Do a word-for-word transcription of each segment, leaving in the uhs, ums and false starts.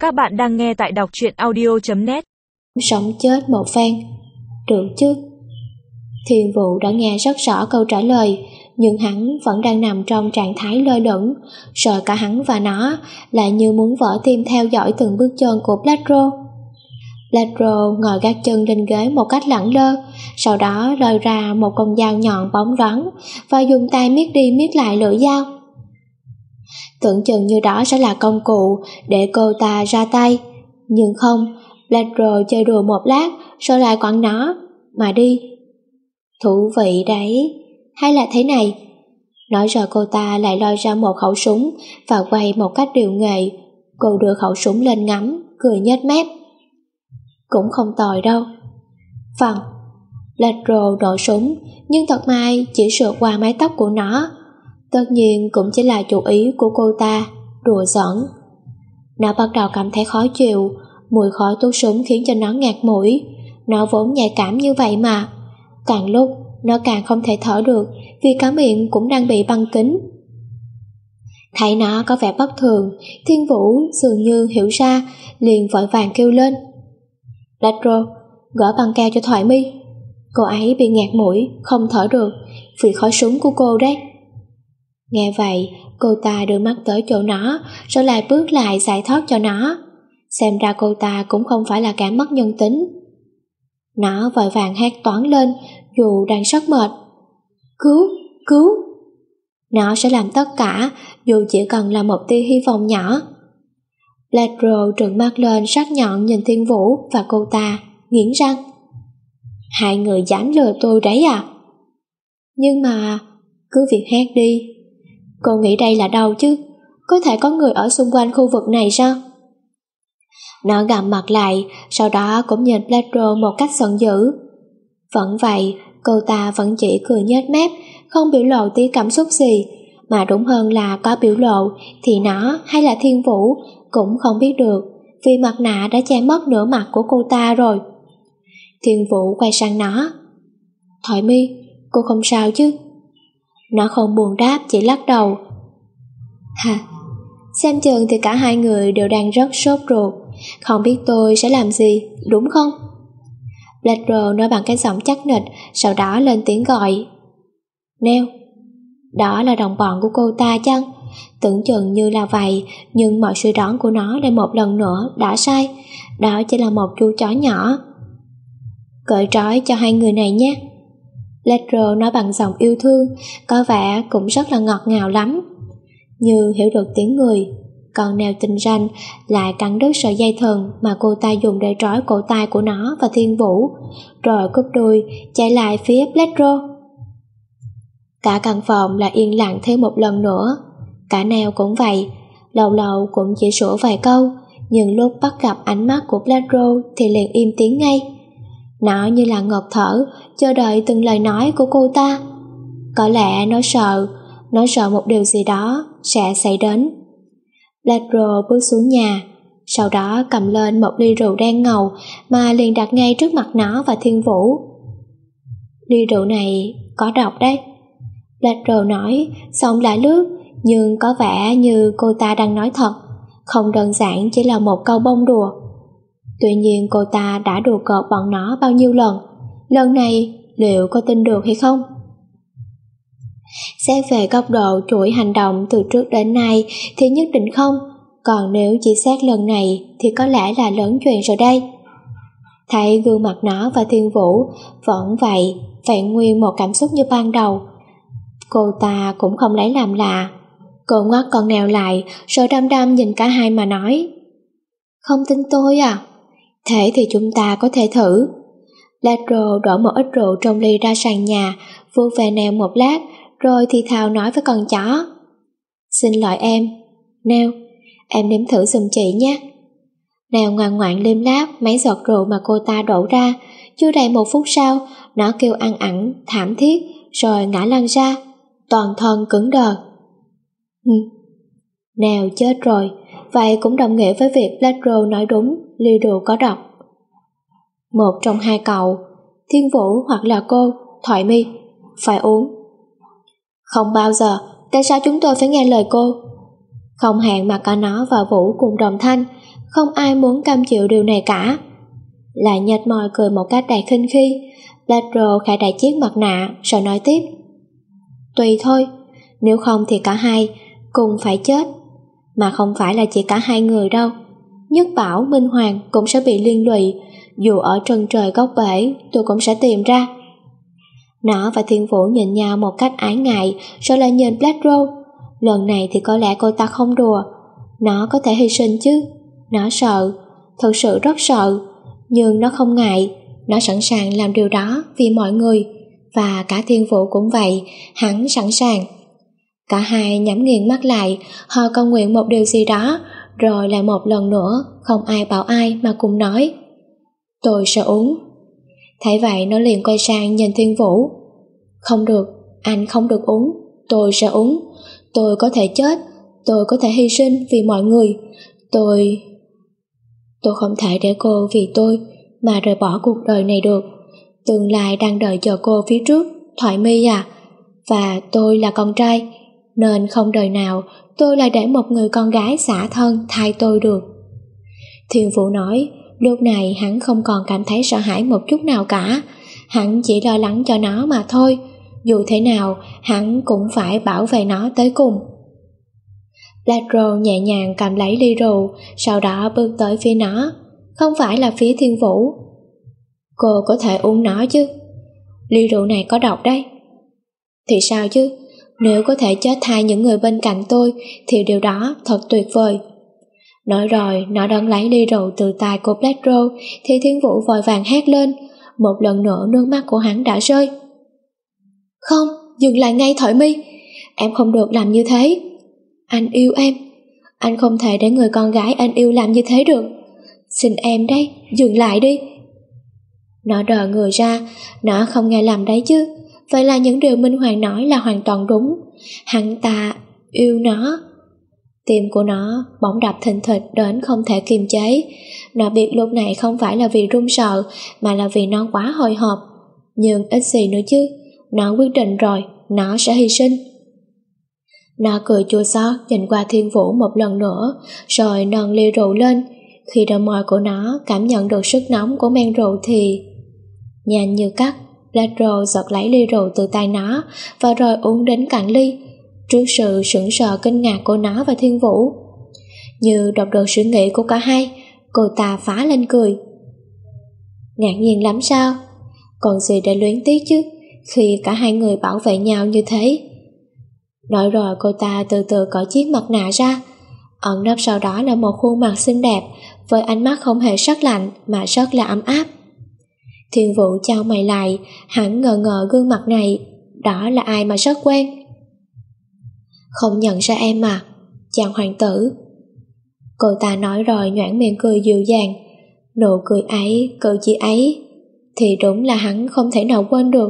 Các bạn đang nghe tại đọc truyện audio chấm net. Sống chết một phen. Được chứ? Thiên Vũ đã nghe rất rõ câu trả lời, nhưng hắn vẫn đang nằm trong trạng thái lơ lửng, sợ cả hắn và nó lại như muốn vỡ tim theo dõi từng bước chân của Bladro. Bladro ngồi gác chân lên ghế một cách lẳng lơ, sau đó lôi ra một con dao nhọn bóng loáng và dùng tay miết đi miết lại lưỡi dao. Tưởng chừng như đó sẽ là công cụ để cô ta ra tay, nhưng không. Bladro chơi đùa một lát rồi lại quẳng nó mà đi. Thú vị đấy. Hay là thế này? Nói rồi cô ta lại lôi ra một khẩu súng và quay một cách điệu nghệ. Cô đưa khẩu súng lên ngắm, cười nhếch mép. Cũng không tồi đâu. Phằng. Bladro nổ súng, nhưng thật may chỉ sượt qua mái tóc của nó. Tất nhiên cũng chỉ là chủ ý của cô ta, đùa giỡn. Nó bắt đầu cảm thấy khó chịu, mùi khói thuốc súng khiến cho nó ngạt mũi. Nó vốn nhạy cảm như vậy mà. Càng lúc, nó càng không thể thở được vì cả miệng cũng đang bị băng kín. Thấy nó có vẻ bất thường, Thiên Vũ dường như hiểu ra, liền vội vàng kêu lên. Bladro, gỡ băng keo cho Thoại Mi. Cô ấy bị ngạt mũi, không thở được vì khói súng của cô đấy. Nghe vậy, cô ta đưa mắt tới chỗ nó, rồi lại bước lại giải thoát cho nó. Xem ra cô ta cũng không phải là kẻ mất nhân tính. Nó vội vàng hét toáng lên, dù đang rất mệt. Cứu, cứu. Nó sẽ làm tất cả, dù chỉ cần là một tia hy vọng nhỏ. Bladro trừng mắt lên sắc nhọn nhìn Thiên Vũ và cô ta, nghiến răng. Hai người dám lừa tôi đấy à? Nhưng mà, cứ việc hét đi. Cô nghĩ đây là đâu chứ? Có thể có người ở xung quanh khu vực này sao? Nó gặm mặt lại, sau đó cũng nhìn Bladro một cách giận dữ. Vẫn vậy, cô ta vẫn chỉ cười nhếch mép, không biểu lộ tí cảm xúc gì, mà đúng hơn là có biểu lộ thì nó hay là Thiên Vũ cũng không biết được, vì mặt nạ đã che mất nửa mặt của cô ta rồi. Thiên Vũ quay sang nó. Thoại Mi, cô không sao chứ? Nó không buồn đáp, chỉ lắc đầu. Hả? Xem chừng thì cả hai người đều đang rất sốt ruột, không biết tôi sẽ làm gì, đúng không? Bladro nói bằng cái giọng chắc nịch, sau đó lên tiếng gọi. Neo. Đó là đồng bọn của cô ta chăng? Tưởng chừng như là vậy, nhưng mọi suy đoán của nó lại một lần nữa đã sai. Đó chỉ là một chú chó nhỏ. Cởi trói cho hai người này nhé. Bladro nói bằng giọng yêu thương, có vẻ cũng rất là ngọt ngào lắm. Như hiểu được tiếng người, còn Neo tình ranh lại cắn đứt sợi dây thừng mà cô ta dùng để trói cổ tay của nó và Thiên Vũ, rồi cúp đuôi chạy lại phía Bladro. Cả căn phòng là yên lặng thêm một lần nữa. Cả Neo cũng vậy, lâu lâu cũng chỉ sủa vài câu, nhưng lúc bắt gặp ánh mắt của Bladro thì liền im tiếng ngay. Nó như là ngộp thở, chờ đợi từng lời nói của cô ta. Có lẽ nó sợ, nó sợ một điều gì đó sẽ xảy đến. Bladro bước xuống nhà, sau đó cầm lên một ly rượu đen ngầu mà liền đặt ngay trước mặt nó và Thiên Vũ. Ly rượu này có độc đấy. Bladro nói, xong lại lướt, nhưng có vẻ như cô ta đang nói thật, không đơn giản chỉ là một câu bông đùa. Tuy nhiên cô ta đã đùa cợt bọn nó bao nhiêu lần, lần này liệu có tin được hay không? Xét về góc độ chuỗi hành động từ trước đến nay thì nhất định không, còn nếu chỉ xét lần này thì có lẽ là lớn chuyện rồi đây. Thấy gương mặt nó và Thiên Vũ vẫn vậy, vẹn nguyên một cảm xúc như ban đầu. Cô ta cũng không lấy làm lạ. Cô ngoắt con Neo lại rồi đăm đăm nhìn cả hai mà nói. Không tin tôi à? Thế thì chúng ta có thể thử. Bladro đổ một ít rượu trong ly ra sàn nhà, vuốt về Neo một lát, rồi thì thào nói với con chó. Xin lỗi em, Neo, em nếm thử giùm chị nhé. Neo ngoan ngoãn liếm láp mấy giọt rượu mà cô ta đổ ra. Chưa đầy một phút sau, nó kêu ăn ẳng, thảm thiết, rồi ngã lăn ra, toàn thân cứng đờ. Hừ. Neo chết rồi, vậy cũng đồng nghĩa với việc Bladro nói đúng, ly rượu có độc. Một trong hai cậu, Thiên Vũ hoặc là cô, Thoại Mi, phải uống. Không bao giờ, tại sao chúng tôi phải nghe lời cô? Không hẹn mà cả nó và Vũ cùng đồng thanh, không ai muốn cam chịu điều này cả. Lại nhếch môi cười một cách đầy khinh khi. Ladro khẽ đẩy chiếc mặt nạ rồi nói tiếp: Tùy thôi, nếu không thì cả hai cùng phải chết. Mà không phải là chỉ cả hai người đâu. Nhất Bảo, Minh Hoàng cũng sẽ bị liên lụy. Dù ở chân trời góc bể, tôi cũng sẽ tìm ra. Nó và Thiên Vũ nhìn nhau một cách ái ngại, rồi lại nhìn Ladro. Lần này thì có lẽ cô ta không đùa. Nó có thể hy sinh chứ. Nó sợ, thật sự rất sợ. Nhưng nó không ngại. Nó sẵn sàng làm điều đó vì mọi người. Và cả Thiên Vũ cũng vậy, hắn sẵn sàng. Cả hai nhắm nghiền mắt lại, họ cầu nguyện một điều gì đó, rồi lại một lần nữa, không ai bảo ai mà cùng nói: Tôi sẽ uống. Thấy vậy nó liền quay sang nhìn Thiên Vũ. Không được, anh không được uống. Tôi sẽ uống. Tôi có thể chết. Tôi có thể hy sinh vì mọi người. Tôi... Tôi không thể để cô vì tôi mà rời bỏ cuộc đời này được. Tương lai đang đợi chờ cô phía trước, Thoại My à. Và tôi là con trai, nên không đời nào tôi lại để một người con gái xả thân thay tôi được. Thiên Vũ nói, lúc này hắn không còn cảm thấy sợ hãi một chút nào cả. Hắn chỉ lo lắng cho nó mà thôi. Dù thế nào, hắn cũng phải bảo vệ nó tới cùng. Ladro nhẹ nhàng cầm lấy ly rượu, sau đó bước tới phía nó, không phải là phía Thiên Vũ. Cô có thể uống nó chứ? Ly rượu này có độc đấy. Thì sao chứ? Nếu có thể chết thay những người bên cạnh tôi thì điều đó thật tuyệt vời. Nói rồi, nó đón lấy ly rượu từ tay của Ladro thì Thiên Vũ vội vàng hét lên. Một lần nữa nước mắt của hắn đã rơi. Không, dừng lại ngay Thoại My. Em không được làm như thế. Anh yêu em. Anh không thể để người con gái anh yêu làm như thế được. Xin em đấy, dừng lại đi. Nó đờ người ra. Nó không nghe lầm đấy chứ. Vậy là những điều Minh Hoàng nói là hoàn toàn đúng. Hắn ta yêu nó. Tim của nó bỗng đập thình thịch đến không thể kiềm chế. Nó biết lúc này không phải là vì run sợ, mà là vì nó quá hồi hộp. Nhưng ít gì nữa chứ. Nó quyết định rồi, nó sẽ hy sinh. Nó cười chua xót nhìn qua Thiên Vũ một lần nữa, rồi nâng ly rượu lên. Khi đôi môi của nó cảm nhận được sức nóng của men rượu thì... Nhanh như cắt, Ladro giật lấy ly rượu từ tay nó và rồi uống đến cạn ly. Trước sự sững sờ kinh ngạc của nó và Thiên Vũ, như đọc được suy nghĩ của cả hai, cô ta phá lên cười. Ngạc nhiên lắm sao? Còn gì để luyến tiếc chứ, khi cả hai người bảo vệ nhau như thế. Nói rồi cô ta từ từ cởi chiếc mặt nạ ra. Ẩn nấp sau đó là một khuôn mặt xinh đẹp, với ánh mắt không hề sắc lạnh mà rất là ấm áp. Thiên Vũ chau mày lại, hắn ngờ ngờ gương mặt này, đó là ai mà rất quen. Không nhận ra em mà, chàng hoàng tử. Cô ta nói rồi nhoẻn miệng cười dịu dàng. Nụ cười ấy, cử chỉ ấy, thì đúng là hắn không thể nào quên được.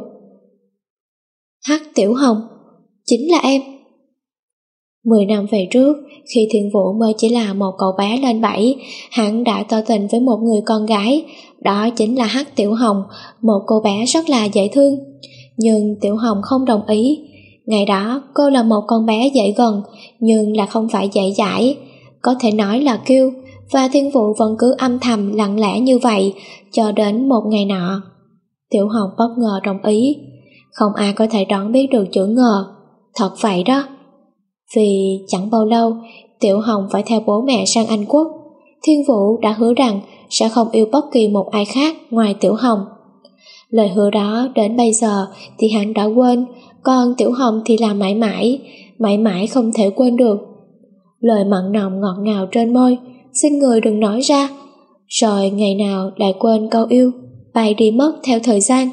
Hắc Tiểu Hồng, chính là em. Mười năm về trước, khi Thiên Vũ mới chỉ là một cậu bé lên bảy, hắn đã tỏ tình với một người con gái. Đó chính là Hắc Tiểu Hồng, một cô bé rất là dễ thương. Nhưng Tiểu Hồng không đồng ý. Ngày đó cô là một con bé dễ gần, nhưng là không phải dễ dãi, có thể nói là kiêu. Và Thiên Vũ vẫn cứ âm thầm lặng lẽ như vậy, cho đến một ngày nọ Tiểu Hồng bất ngờ đồng ý. Không ai có thể đoán biết được chữ ngờ. Thật vậy đó. Vì chẳng bao lâu Tiểu Hồng phải theo bố mẹ sang Anh Quốc. Thiên Vũ đã hứa rằng sẽ không yêu bất kỳ một ai khác ngoài Tiểu Hồng. Lời hứa đó đến bây giờ thì hắn đã quên, còn Tiểu Hồng thì là mãi mãi, mãi mãi không thể quên được. Lời mặn nồng ngọt ngào trên môi, xin người đừng nói ra. Rồi ngày nào lại quên câu yêu, bay đi mất theo thời gian.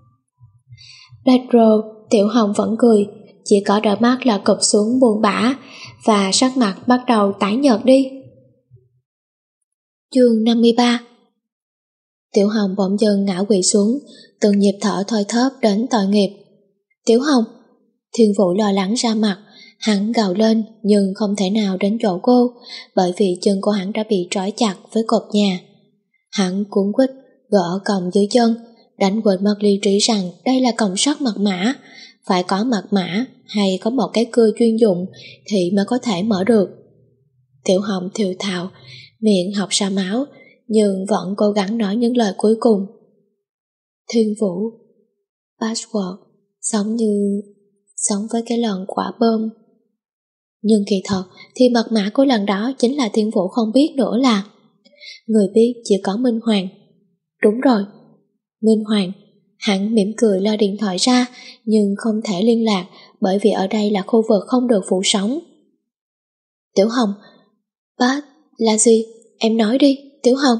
Ladro, Tiểu Hồng vẫn cười, chỉ có đôi mắt là cụp xuống buồn bã, và sắc mặt bắt đầu tái nhợt đi. Chương năm mươi ba. Tiểu Hồng bỗng dưng ngã quỵ xuống, từng nhịp thở thoi thóp đến tội nghiệp. Tiểu Hồng! Thiên Vũ lo lắng ra mặt, hắn gào lên nhưng không thể nào đến chỗ cô, bởi vì chân của hắn đã bị trói chặt với cột nhà. Hắn cuống quýt gỡ còng dưới chân, đánh quên mất lý trí rằng đây là còng sắt mật mã, phải có mật mã hay có một cái cưa chuyên dụng thì mới có thể mở được. Tiểu Hồng thều thào, miệng học ra máu, nhưng vẫn cố gắng nói những lời cuối cùng. Thiên Vũ, password, giống như sống với cái lần quả bom. Nhưng kỳ thật thì mật mã của lần đó chính là Thiên Vũ không biết nữa là. Người biết chỉ có Minh Hoàng. Đúng rồi, Minh Hoàng. Hắn mỉm cười lôi điện thoại ra, nhưng không thể liên lạc bởi vì ở đây là khu vực không được phủ sóng. Tiểu Hồng, bác, là gì? Em nói đi, Tiểu Hồng.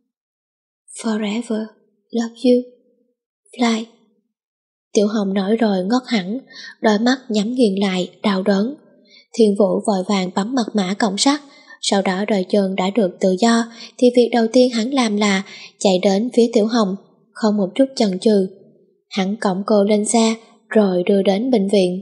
Forever, love you, fly. Tiểu Hồng nói rồi ngất hẳn, đôi mắt nhắm nghiền lại, đau đớn. Thiên Vũ vội vàng bấm mật mã cộng sắt, sau đó đôi chân đã được tự do, thì việc đầu tiên hắn làm là chạy đến phía Tiểu Hồng, không một chút chần chừ. Hắn cõng cô lên xe, rồi đưa đến bệnh viện.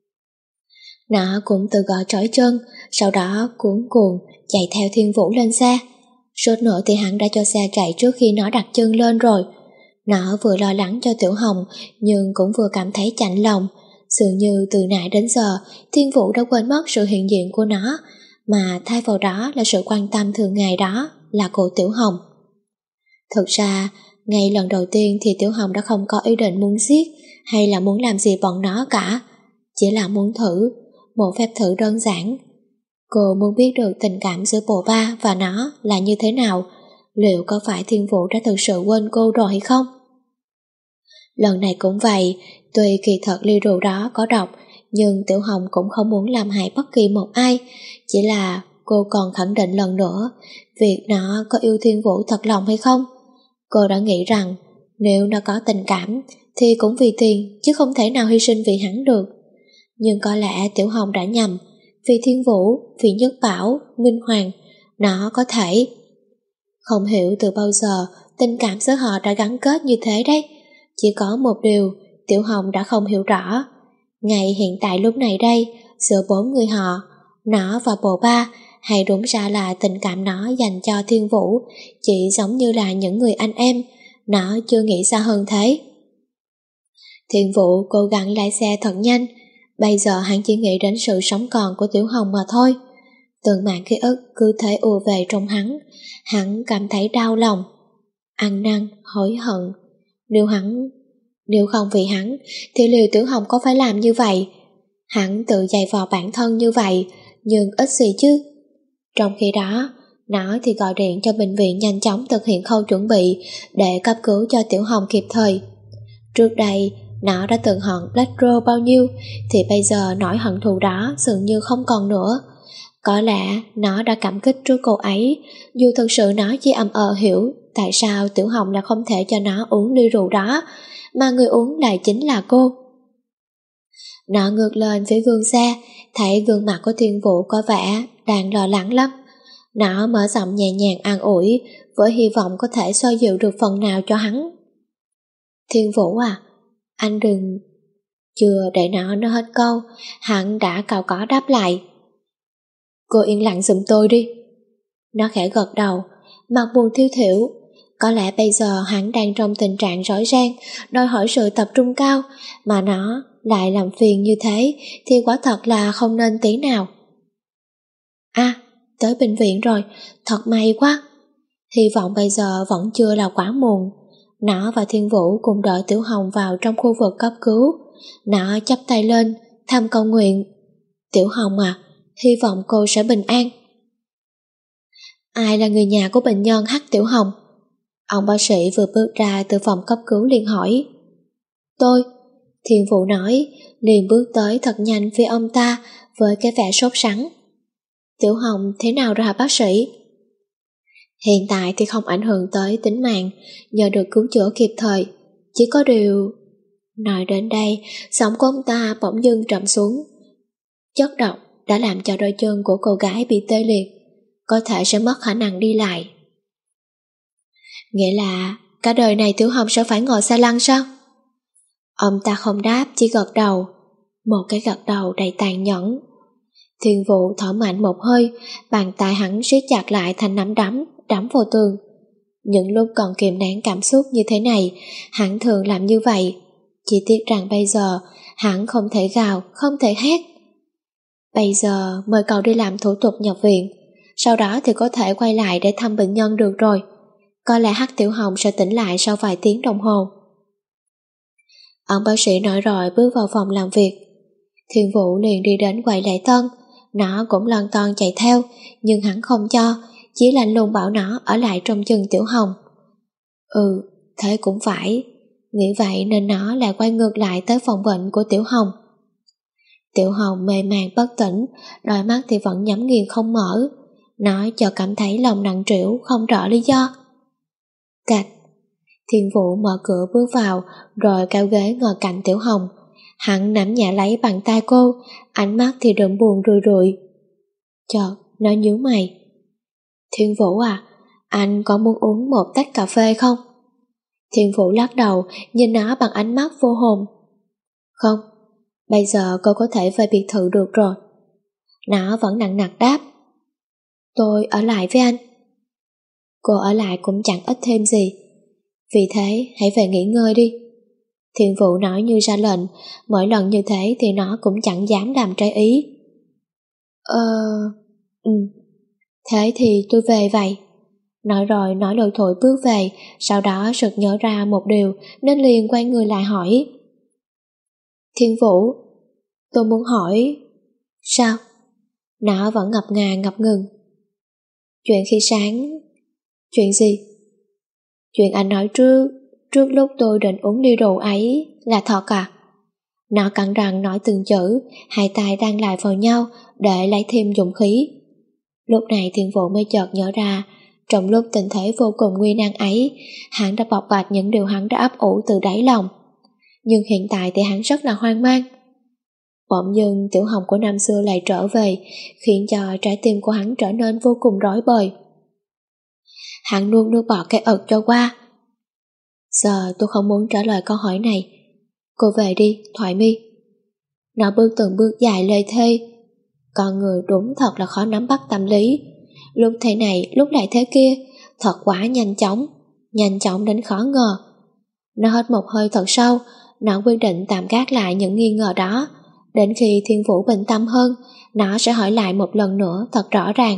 Nó cũng tự gõ trói chân, sau đó cuống cuồng chạy theo Thiên Vũ lên xe. Sốt nữa thì hắn đã cho xe chạy trước khi nó đặt chân lên rồi. Nó vừa lo lắng cho Tiểu Hồng, nhưng cũng vừa cảm thấy chạnh lòng. Dường như từ nãy đến giờ, Thiên Vũ đã quên mất sự hiện diện của nó, mà thay vào đó là sự quan tâm thường ngày đó là cô Tiểu Hồng. Thực ra, ngay lần đầu tiên thì Tiểu Hồng đã không có ý định muốn giết hay là muốn làm gì bọn nó cả, chỉ là muốn thử, một phép thử đơn giản. Cô muốn biết được tình cảm giữa bộ ba và nó là như thế nào, liệu có phải Thiên Vũ đã thực sự quên cô rồi hay không? Lần này cũng vậy, tuy kỳ thật ly rượu đó có độc, nhưng Tiểu Hồng cũng không muốn làm hại bất kỳ một ai, chỉ là cô còn khẳng định lần nữa việc nó có yêu Thiên Vũ thật lòng hay không. Cô đã nghĩ rằng nếu nó có tình cảm thì cũng vì tiền, chứ không thể nào hy sinh vì hắn được. Nhưng có lẽ Tiểu Hồng đã nhầm, vì Thiên Vũ, vì Nhất Bảo, Minh Hoàng, nó có thể. Không hiểu từ bao giờ tình cảm giữa họ đã gắn kết như thế đấy. Chỉ có một điều Tiểu Hồng đã không hiểu rõ. Ngay hiện tại lúc này đây, giữa bốn người họ, nó và bồ ba, hay đúng ra là tình cảm nó dành cho Thiên Vũ chỉ giống như là những người anh em, nó chưa nghĩ xa hơn thế. Thiên Vũ cố gắng lái xe thật nhanh, bây giờ hắn chỉ nghĩ đến sự sống còn của Tiểu Hồng mà thôi. Từng mảng ký ức cứ thế ùa về trong hắn, hắn cảm thấy đau lòng, ăn năn, hối hận. Nếu hắn, nếu không vì hắn, thì liệu Tiểu Hồng có phải làm như vậy? Hắn tự dày vò bản thân như vậy, nhưng ít gì chứ. Trong khi đó, nó thì gọi điện cho bệnh viện nhanh chóng thực hiện khâu chuẩn bị để cấp cứu cho Tiểu Hồng kịp thời. Trước đây, nó đã từng hận Electro bao nhiêu, thì bây giờ nỗi hận thù đó dường như không còn nữa. Có lẽ nó đã cảm kích trước cô ấy, dù thực sự nó chỉ ầm ờ hiểu tại sao Tiểu Hồng là không thể cho nó uống ly rượu đó, mà người uống lại chính là cô. Nó ngược lên phía gương xe, thấy gương mặt của Thiên Vũ có vẻ đang lo lắng lắm. Nó mở giọng nhẹ nhàng an ủi, với hy vọng có thể xoa dịu được phần nào cho hắn. Thiên Vũ à, anh đừng... Chưa để nó nói hết câu, hắn đã cào có đáp lại. Cô yên lặng giùm tôi đi. Nó khẽ gật đầu, mặt buồn thiêu thiểu. Có lẽ bây giờ hắn đang trong tình trạng rối ren, đòi hỏi sự tập trung cao, mà nó lại làm phiền như thế thì quả thật là không nên tí nào. À, tới bệnh viện rồi, thật may quá. Hy vọng bây giờ vẫn chưa là quá muộn. Nó và Thiên Vũ cùng đợi Tiểu Hồng vào trong khu vực cấp cứu. Nó chắp tay lên, thầm cầu nguyện. Tiểu Hồng à, hy vọng cô sẽ bình an. Ai là người nhà của bệnh nhân Hắc Tiểu Hồng? Ông bác sĩ vừa bước ra từ phòng cấp cứu liền hỏi. Tôi, Thiên Vũ nói, liền bước tới thật nhanh phía ông ta với cái vẻ sốt sắng. Tiểu Hồng thế nào rồi hả bác sĩ? Hiện tại thì không ảnh hưởng tới tính mạng, nhờ được cứu chữa kịp thời. Chỉ có điều... Nói đến đây, giọng của ông ta bỗng dưng trầm xuống. Chất độc đã làm cho đôi chân của cô gái bị tê liệt, có thể sẽ mất khả năng đi lại. Nghĩa là cả đời này Tiểu Hồng sẽ phải ngồi xe lăn sao? Ông ta không đáp, chỉ gật đầu. Một cái gật đầu đầy tàn nhẫn. Thiên Vũ thở mạnh một hơi, bàn tay hắn siết chặt lại thành nắm đấm, đấm vào tường. Những lúc còn kìm nén cảm xúc như thế này, hắn thường làm như vậy. Chỉ tiếc rằng bây giờ hắn không thể gào, không thể hét. Bây giờ mời cậu đi làm thủ tục nhập viện. sau đó thì có thể quay lại để thăm bệnh nhân được rồi. Có lẽ Hắc Tiểu Hồng sẽ tỉnh lại sau vài tiếng đồng hồ. Ông bác sĩ nói rồi bước vào phòng làm việc. Thiên Vũ liền đi đến quầy lễ tân. Nó cũng lon ton chạy theo, nhưng hắn không cho, chỉ lạnh lùng bảo nó ở lại trông chừng Tiểu Hồng. Ừ, thế cũng phải. Nghĩ vậy nên nó lại quay ngược lại tới phòng bệnh của Tiểu Hồng. Tiểu Hồng mê man bất tỉnh, đôi mắt thì vẫn nhắm nghiền không mở. Nó chợt cảm thấy lòng nặng trĩu, không rõ lý do. Cạch. Thiên Vũ mở cửa bước vào, rồi cao ghế ngồi cạnh Tiểu Hồng. Hắn nắm nhẹ lấy bàn tay cô, ánh mắt thì đượm buồn rười rượi. Chợt, nó nhíu mày. Thiên Vũ à, anh có muốn uống một tách cà phê không? Thiên Vũ lắc đầu, nhìn nó bằng ánh mắt vô hồn. Không, bây giờ cô có thể về biệt thự được rồi. Nó vẫn nặng nặc đáp. Tôi ở lại với anh. Cô ở lại cũng chẳng ích thêm gì. Vì thế, hãy về nghỉ ngơi đi. Thiên Vũ nói như ra lệnh, mỗi lần như thế thì nó cũng chẳng dám làm trái ý. Ờ... Ừ, thế thì tôi về vậy. Nói rồi nói lôi thôi bước về, sau đó sực nhớ ra một điều nên liền quay người lại hỏi. Thiên Vũ, tôi muốn hỏi... Sao? Nó vẫn ngập ngà ngập ngừng. Chuyện khi sáng... Chuyện gì? Chuyện anh nói trước, trước lúc tôi định uống ly rượu ấy là thật à? Nó cắn răng nói từng chữ, hai tay đang lại vào nhau để lấy thêm dũng khí. Lúc này Thiên Vũ mới chợt nhớ ra, trong lúc tình thế vô cùng nguy nan ấy, hắn đã bộc bạch những điều hắn đã ấp ủ từ đáy lòng. Nhưng hiện tại thì hắn rất là hoang mang. Bỗng dưng Tiểu Hồng của năm xưa lại trở về, khiến cho trái tim của hắn trở nên vô cùng rối bời. Hắn nuốt nước bọt cái ực cho qua. Giờ tôi không muốn trả lời câu hỏi này. Cô về đi, Thoại Mi. Nó bước từng bước dài lê thê. Con người đúng thật là khó nắm bắt tâm lý. Lúc thế này, lúc lại thế kia, thật quá nhanh chóng, nhanh chóng đến khó ngờ. Nó hít một hơi thật sâu, nó quyết định tạm gác lại những nghi ngờ đó. Đến khi Thiên Vũ bình tâm hơn, nó sẽ hỏi lại một lần nữa thật rõ ràng.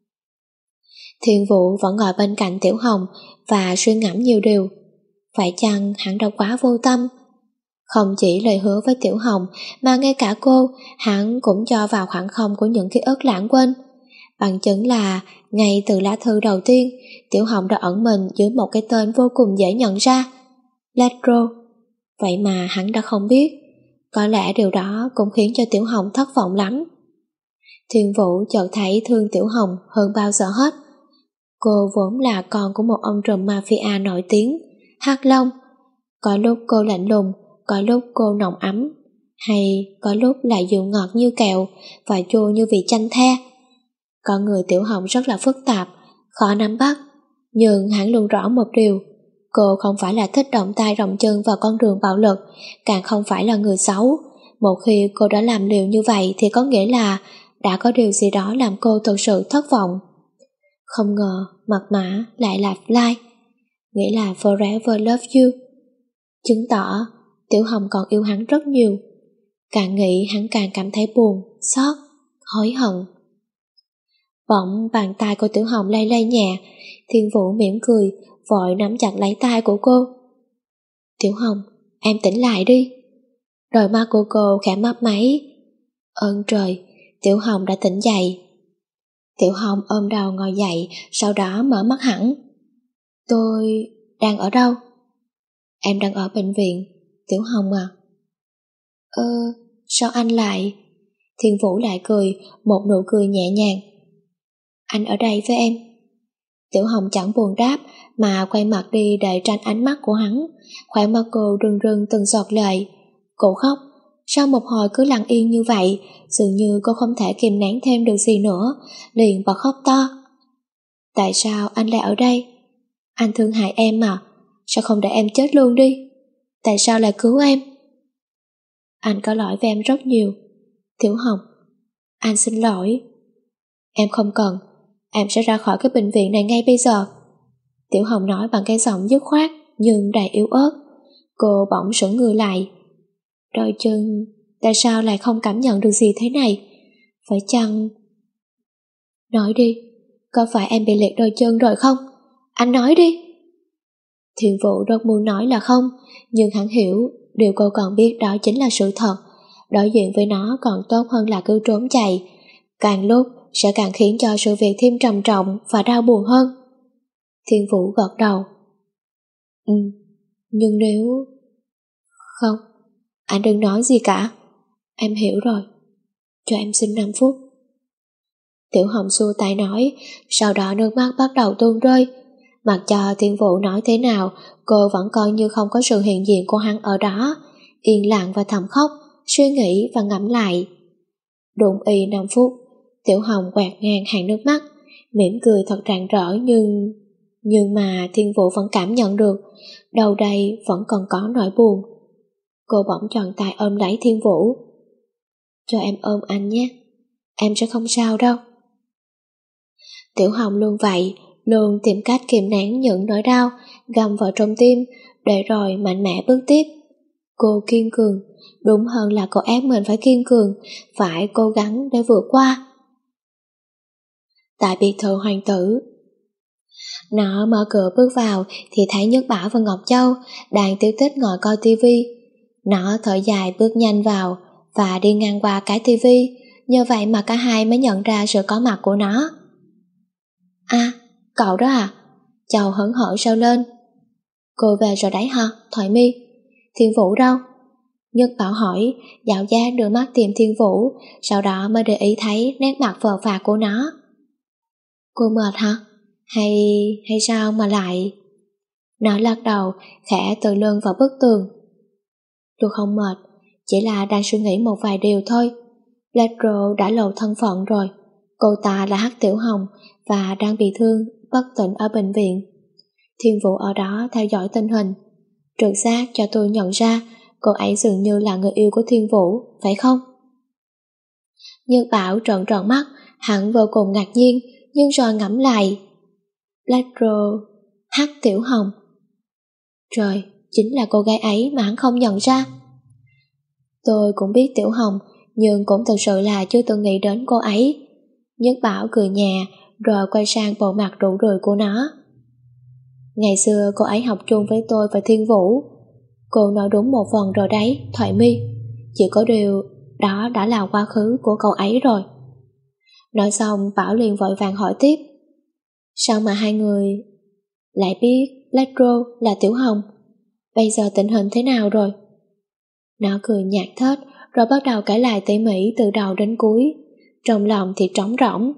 Thiên Vũ vẫn ngồi bên cạnh Tiểu Hồng và suy ngẫm nhiều điều. Phải chăng hắn đã quá vô tâm? Không chỉ lời hứa với Tiểu Hồng mà ngay cả cô, hắn cũng cho vào khoảng không của những ký ức lãng quên. Bằng chứng là ngay từ lá thư đầu tiên, Tiểu Hồng đã ẩn mình dưới một cái tên vô cùng dễ nhận ra, Ledro. Vậy mà hắn đã không biết. Có lẽ điều đó cũng khiến cho Tiểu Hồng thất vọng lắm. Thiên Vũ chợt thấy thương Tiểu Hồng hơn bao giờ hết. Cô vốn là con của một ông trùm mafia nổi tiếng, Hắc Long. Có lúc cô lạnh lùng, có lúc cô nồng ấm, hay có lúc lại dịu ngọt như kẹo và chua như vị chanh the. Con người Tiểu Hồng rất là phức tạp, khó nắm bắt, nhưng hắn luôn rõ một điều. Cô không phải là thích động tay rộng chân vào con đường bạo lực, càng không phải là người xấu. Một khi cô đã làm liều như vậy thì có nghĩa là đã có điều gì đó làm cô thực sự thất vọng. Không ngờ mật mã lại là Fly, nghĩa là Forever Love You. Chứng tỏ Tiểu Hồng còn yêu hắn rất nhiều. Càng nghĩ hắn càng cảm thấy buồn, xót, hối hận. Bỗng bàn tay của Tiểu Hồng lay lay nhẹ. Thiên Vũ mỉm cười, vội nắm chặt lấy tay của cô. Tiểu Hồng, em tỉnh lại đi. Đôi mắt của cô khẽ mấp máy. Ơn trời, Tiểu Hồng đã tỉnh dậy. Tiểu Hồng ôm đầu ngồi dậy, sau đó mở mắt hẳn. Tôi đang ở đâu? Em đang ở bệnh viện, Tiểu Hồng à. Ơ, sao anh lại... Thiên Vũ lại cười, một nụ cười nhẹ nhàng. Anh ở đây với em. Tiểu Hồng chẳng buồn đáp, mà quay mặt đi để tránh ánh mắt của hắn. Khóe mắt cô rưng rưng từng giọt lệ. Cô khóc. Sau một hồi cứ lặng yên như vậy, dường như cô không thể kìm nén thêm được gì nữa, liền bật khóc to. Tại sao anh lại ở đây? Anh thương hại em mà, sao không để em chết luôn đi? Tại sao lại cứu em? Anh có lỗi với em rất nhiều, Tiểu Hồng. Anh xin lỗi. Em không cần, em sẽ ra khỏi cái bệnh viện này ngay bây giờ. Tiểu Hồng nói bằng cái giọng dứt khoát nhưng đầy yếu ớt. Cô bỗng sững người lại. Đôi chân, tại sao lại không cảm nhận được gì thế này? Phải chăng... Nói đi, có phải em bị liệt đôi chân rồi không? Anh nói đi. Thiên Vũ rất muốn nói là không, nhưng hắn hiểu điều cô còn biết đó chính là sự thật. Đối diện với nó còn tốt hơn là cứ trốn chạy, càng lúc sẽ càng khiến cho sự việc thêm trầm trọng và đau buồn hơn. Thiên Vũ gật đầu. Ừ, nhưng nếu... Không, anh đừng nói gì cả. Em hiểu rồi, cho em xin năm phút. Tiểu Hồng xua tay nói, sau đó nước mắt bắt đầu tuôn rơi. Mặc cho Thiên Vũ nói thế nào, cô vẫn coi như không có sự hiện diện của hắn ở đó, yên lặng và thầm khóc, suy nghĩ và ngẫm lại. Đụng y năm phút, Tiểu Hồng quẹt ngang hàng nước mắt, mỉm cười thật rạng rỡ, nhưng... Nhưng mà Thiên Vũ vẫn cảm nhận được, đầu đây vẫn còn có nỗi buồn. Cô bỗng tròn tay ôm lấy Thiên Vũ. Cho em ôm anh nhé, em sẽ không sao đâu. Tiểu Hồng luôn vậy, luôn tìm cách kìm nén những nỗi đau gầm vào trong tim, để rồi mạnh mẽ bước tiếp. Cô kiên cường, đúng hơn là cô ép mình phải kiên cường, phải cố gắng để vượt qua. Tại biệt thự hoàng tử, nó mở cửa bước vào thì thấy Nhất Bảo và Ngọc Châu đang tiêu tích ngồi coi tivi. Nó thở dài bước nhanh vào và đi ngang qua cái tivi, nhờ vậy mà cả hai mới nhận ra sự có mặt của nó. À, cậu đó à? Châu hớn hở reo lên. Cô về rồi đấy hả, Thoại Mi? Thiên Vũ đâu? Nhất Bảo hỏi, dạo dát đưa mắt tìm Thiên Vũ, sau đó mới để ý thấy nét mặt phờ phạc của nó. Cô mệt hả? Hay... hay sao mà lại... Nó lắc đầu, khẽ tựa lưng vào bức tường. Tôi không mệt, chỉ là đang suy nghĩ một vài điều thôi. Ledro đã lộ thân phận rồi. Cô ta là Hắc Tiểu Hồng và đang bị thương, bất tỉnh ở bệnh viện. Thiên Vũ ở đó theo dõi tình hình. Trực giác cho tôi nhận ra cô ấy dường như là người yêu của Thiên Vũ, phải không? Nhất Bảo trợn tròn mắt, hắn vô cùng ngạc nhiên, nhưng rồi ngẫm lại. Ledro, Hắc Tiểu Hồng. Trời, chính là cô gái ấy mà hắn không nhận ra. Tôi cũng biết Tiểu Hồng, nhưng cũng thực sự là chưa từng nghĩ đến cô ấy. Nhất Bảo cười nhẹ, rồi quay sang bộ mặt rũ rượi của nó. Ngày xưa cô ấy học chung với tôi và Thiên Vũ. Cô nói đúng một phần rồi đấy, Thoại Mi. Chỉ có điều đó đã là quá khứ của cậu ấy rồi. Nói xong Bảo liền vội vàng hỏi tiếp. Sao mà hai người lại biết Ledro là Tiểu Hồng? Bây giờ tình hình thế nào rồi? Nó cười nhạt thết, rồi bắt đầu kể lại tỉ mỉ từ đầu đến cuối. Trong lòng thì trống rỗng.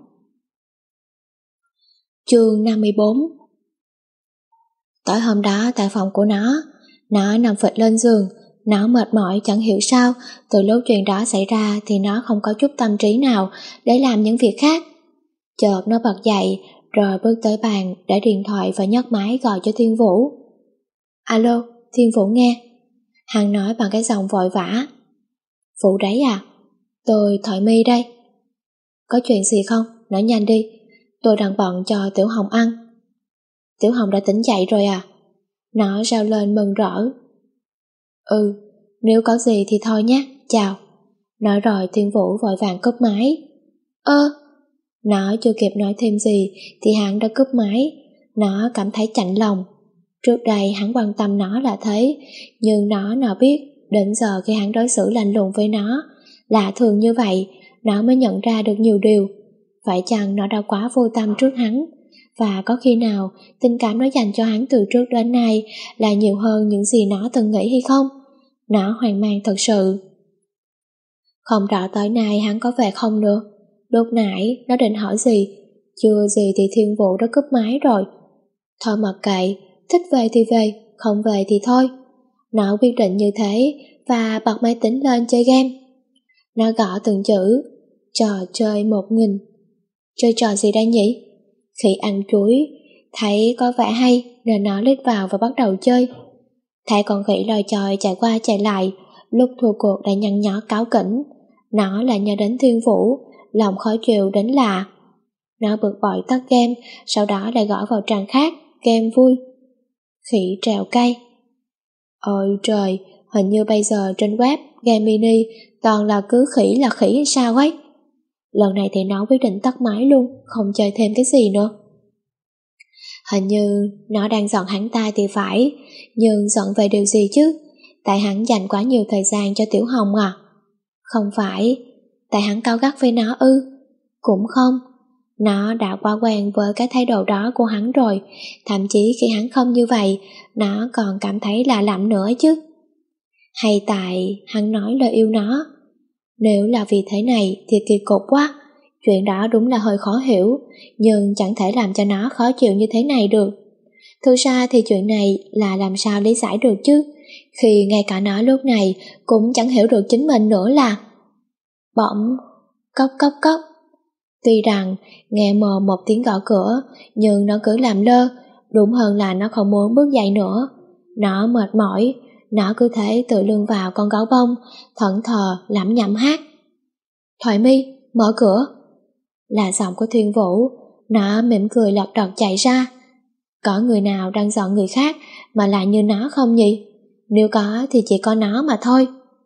Chương năm mươi bốn. Tối hôm đó tại phòng của nó, nó nằm phịch lên giường. Nó mệt mỏi chẳng hiểu sao, từ lúc chuyện đó xảy ra thì nó không có chút tâm trí nào để làm những việc khác. Chợt nó bật dậy, rồi bước tới bàn để điện thoại và nhấc máy gọi cho Thiên Vũ. Alo, Thiên Vũ nghe. Hắn nói bằng cái giọng vội vã. Vũ đấy à? Tôi Thoại Mi đây. Có chuyện gì không? Nói nhanh đi. Tôi đang bận cho Tiểu Hồng ăn. Tiểu Hồng đã tỉnh dậy rồi à? Nó reo lên mừng rỡ. Ừ, nếu có gì thì thôi nhé, chào. Nói rồi Thiên Vũ vội vàng cúp máy. Ơ, nó chưa kịp nói thêm gì thì hắn đã cúp máy. Nó cảm thấy chạnh lòng. Trước đây hắn quan tâm nó là thế, nhưng nó nào biết đến giờ khi hắn đối xử lạnh lùng với nó, lạ thường như vậy, nó mới nhận ra được nhiều điều. Phải chăng nó đã quá vô tâm trước hắn, và có khi nào tình cảm nó dành cho hắn từ trước đến nay là nhiều hơn những gì nó từng nghĩ hay không? Nó hoang mang thật sự. Không rõ tới nay hắn có về không nữa. Lúc nãy nó định hỏi gì, chưa gì thì Thiên Vũ đã cúp máy rồi. Thôi mặc kệ, thích về thì về, không về thì thôi. Nó quyết định như thế và bật máy tính lên chơi game. Nó gõ từng chữ, trò chơi một nghìn. Chơi trò gì đây nhỉ? Khi ăn chuối, thấy có vẻ hay nên nó lít vào và bắt đầu chơi. Thấy con khỉ lòi chòi chạy qua chạy lại, lúc thua cuộc đã nhăn nhó cáu kỉnh. Nó lại nhớ đến Thiên Vũ, lòng khó chịu đến lạ. Nó bực bội tắt game, sau đó lại gõ vào trang khác, game vui. Khỉ trèo cây. Ôi trời, hình như bây giờ trên web game mini toàn là cứ khỉ là khỉ hay sao ấy. Lần này thì nó quyết định tắt máy luôn, không chơi thêm cái gì nữa. Hình như nó đang giận hắn ta thì phải, nhưng giận về điều gì chứ? Tại hắn dành quá nhiều thời gian cho Tiểu Hồng à? Không phải, tại hắn cáu gắt với nó ư? Cũng không, nó đã quá quen với cái thái độ đó của hắn rồi, thậm chí khi hắn không như vậy, nó còn cảm thấy lạ lẫm nữa chứ. Hay tại hắn nói lời yêu nó? Nếu là vì thế này thì kỳ cục quá, chuyện đó đúng là hơi khó hiểu, nhưng chẳng thể làm cho nó khó chịu như thế này được. Thực ra thì chuyện này là làm sao lý giải được chứ, khi ngay cả nó lúc này cũng chẳng hiểu được chính mình nữa là... Bỗng, cốc cốc cốc. Tuy rằng nghe mờ một tiếng gõ cửa, nhưng nó cứ làm lơ, đúng hơn là nó không muốn bước dậy nữa. Nó mệt mỏi, nó cứ thế tự lưng vào con gấu bông, thẫn thờ lẩm nhẩm hát. Thoại Mi, mở cửa. Là giọng của Thiên Vũ. Nó mỉm cười lật đật chạy ra. Có người nào đang giận người khác mà lại như nó không nhỉ? Nếu có thì chỉ có nó mà thôi.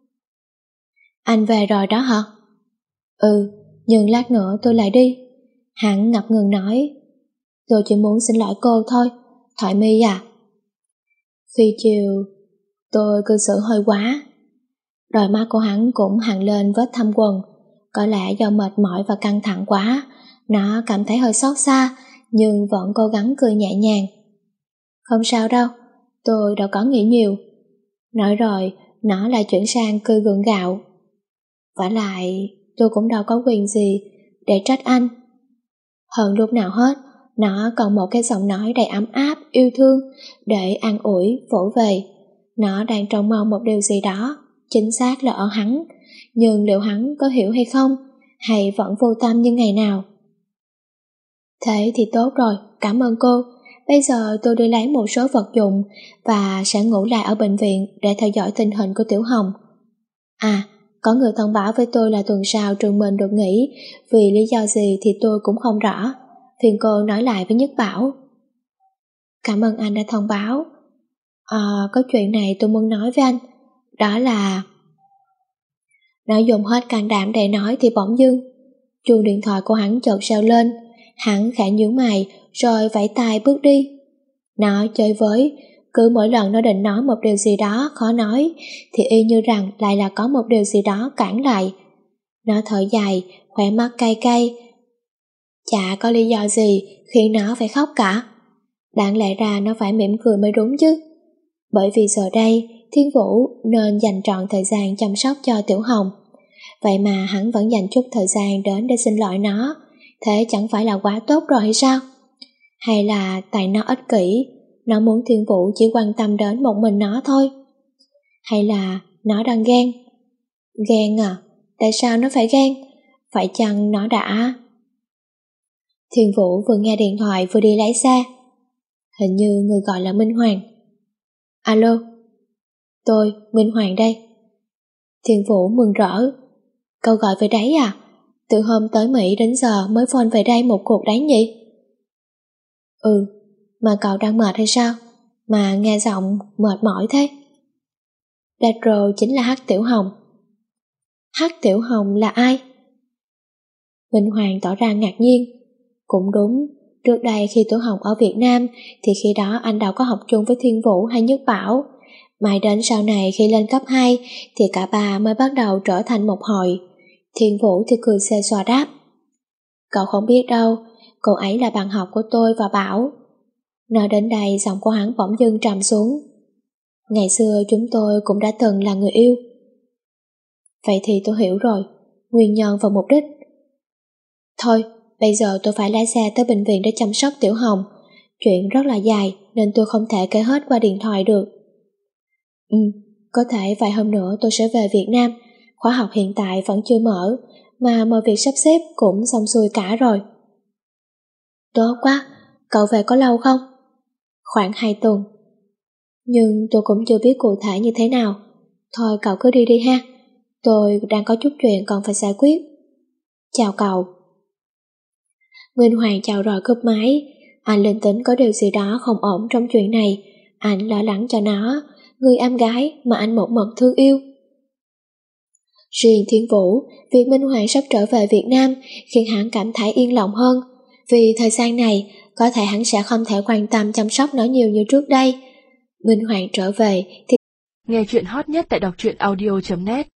Anh về rồi đó hả? Ừ, nhưng lát nữa tôi lại đi. Hắn ngập ngừng nói. Tôi chỉ muốn xin lỗi cô thôi, Thoại Mi à. Phi chiều, tôi cư xử hơi quá. Đôi mắt của hắn cũng hằn lên vết thâm quần. Có lẽ do mệt mỏi và căng thẳng quá, nó cảm thấy hơi xót xa, nhưng vẫn cố gắng cười nhẹ nhàng. Không sao đâu, tôi đâu có nghĩ nhiều. Nói rồi, nó lại chuyển sang cười gượng gạo. Vả lại, tôi cũng đâu có quyền gì để trách anh. Hơn lúc nào hết, nó còn một cái giọng nói đầy ấm áp, yêu thương để an ủi, vỗ về. Nó đang trông mong một điều gì đó, chính xác là ở hắn, nhưng liệu hắn có hiểu hay không, hay vẫn vô tâm như ngày nào? Thế thì tốt rồi, cảm ơn cô. Bây giờ tôi đi lấy một số vật dụng và sẽ ngủ lại ở bệnh viện để theo dõi tình hình của Tiểu Hồng. À, có người thông báo với tôi là tuần sau trường mình được nghỉ, vì lý do gì thì tôi cũng không rõ. Phiền cô nói lại với Nhất Bảo. Cảm ơn anh đã thông báo. À, có chuyện này tôi muốn nói với anh. Đó là... Nó dùng hết can đảm để nói thì bỗng dưng chuông điện thoại của hắn chợt reo lên. Hắn khẽ nhíu mày rồi vẫy tay bước đi. Nó chơi với, cứ mỗi lần nó định nói một điều gì đó khó nói thì y như rằng lại là có một điều gì đó cản lại. Nó thở dài, khóe mắt cay cay. Chả có lý do gì khiến nó phải khóc cả. Đáng lẽ ra nó phải mỉm cười mới đúng chứ. Bởi vì giờ đây Thiên Vũ nên dành trọn thời gian chăm sóc cho Tiểu Hồng. Vậy mà hắn vẫn dành chút thời gian đến để xin lỗi nó. Thế chẳng phải là quá tốt rồi hay sao? Hay là tại nó ích kỷ, nó muốn Thiên Vũ chỉ quan tâm đến một mình nó thôi? Hay là nó đang ghen? Ghen à? Tại sao nó phải ghen? Phải chăng nó đã... Thiên Vũ vừa nghe điện thoại vừa đi lấy xe. Hình như người gọi là Minh Hoàng. Alo, tôi, Minh Hoàng đây. Thiên Vũ mừng rỡ. Cậu gọi về đấy à? Từ hôm tới Mỹ đến giờ mới phone về đây một cuộc đấy nhỉ? Ừ, mà cậu đang mệt hay sao? Mà nghe giọng mệt mỏi thế. Pedro chính là Hắc Tiểu Hồng. Hắc Tiểu Hồng là ai? Minh Hoàng tỏ ra ngạc nhiên. Cũng đúng, trước đây khi Tiểu Hồng ở Việt Nam thì khi đó anh đâu có học chung với Thiên Vũ hay Nhất Bảo. Mãi đến sau này khi lên cấp hai thì cả ba mới bắt đầu trở thành một hội. Thiên Vũ thì cười xê xoa đáp. Cậu không biết đâu, cô ấy là bạn học của tôi và Bảo. Nói đến đây giọng của hắn bỗng dưng trầm xuống. Ngày xưa chúng tôi cũng đã từng là người yêu. Vậy thì tôi hiểu rồi, nguyên nhân và mục đích. Thôi, bây giờ tôi phải lái xe tới bệnh viện để chăm sóc Tiểu Hồng. Chuyện rất là dài nên tôi không thể kể hết qua điện thoại được. Ừ, có thể vài hôm nữa tôi sẽ về Việt Nam. Khóa học hiện tại vẫn chưa mở, mà mọi việc sắp xếp cũng xong xuôi cả rồi. Tốt quá, cậu về có lâu không? Khoảng hai tuần. Nhưng tôi cũng chưa biết cụ thể như thế nào. Thôi cậu cứ đi đi ha. Tôi đang có chút chuyện còn phải giải quyết. Chào cậu. Minh Hoàng chào rồi cúp máy. Anh linh tính có điều gì đó không ổn trong chuyện này. Anh lo lắng cho nó, người em gái mà anh một mực thương yêu. Riêng Thiên Vũ, việc Minh Hoàng sắp trở về Việt Nam khiến hắn cảm thấy yên lòng hơn. Vì thời gian này, có thể hắn sẽ không thể quan tâm chăm sóc nó nhiều như trước đây. Minh Hoàng trở về thì... Nghe chuyện hot nhất tại đọc truyện audio chấm net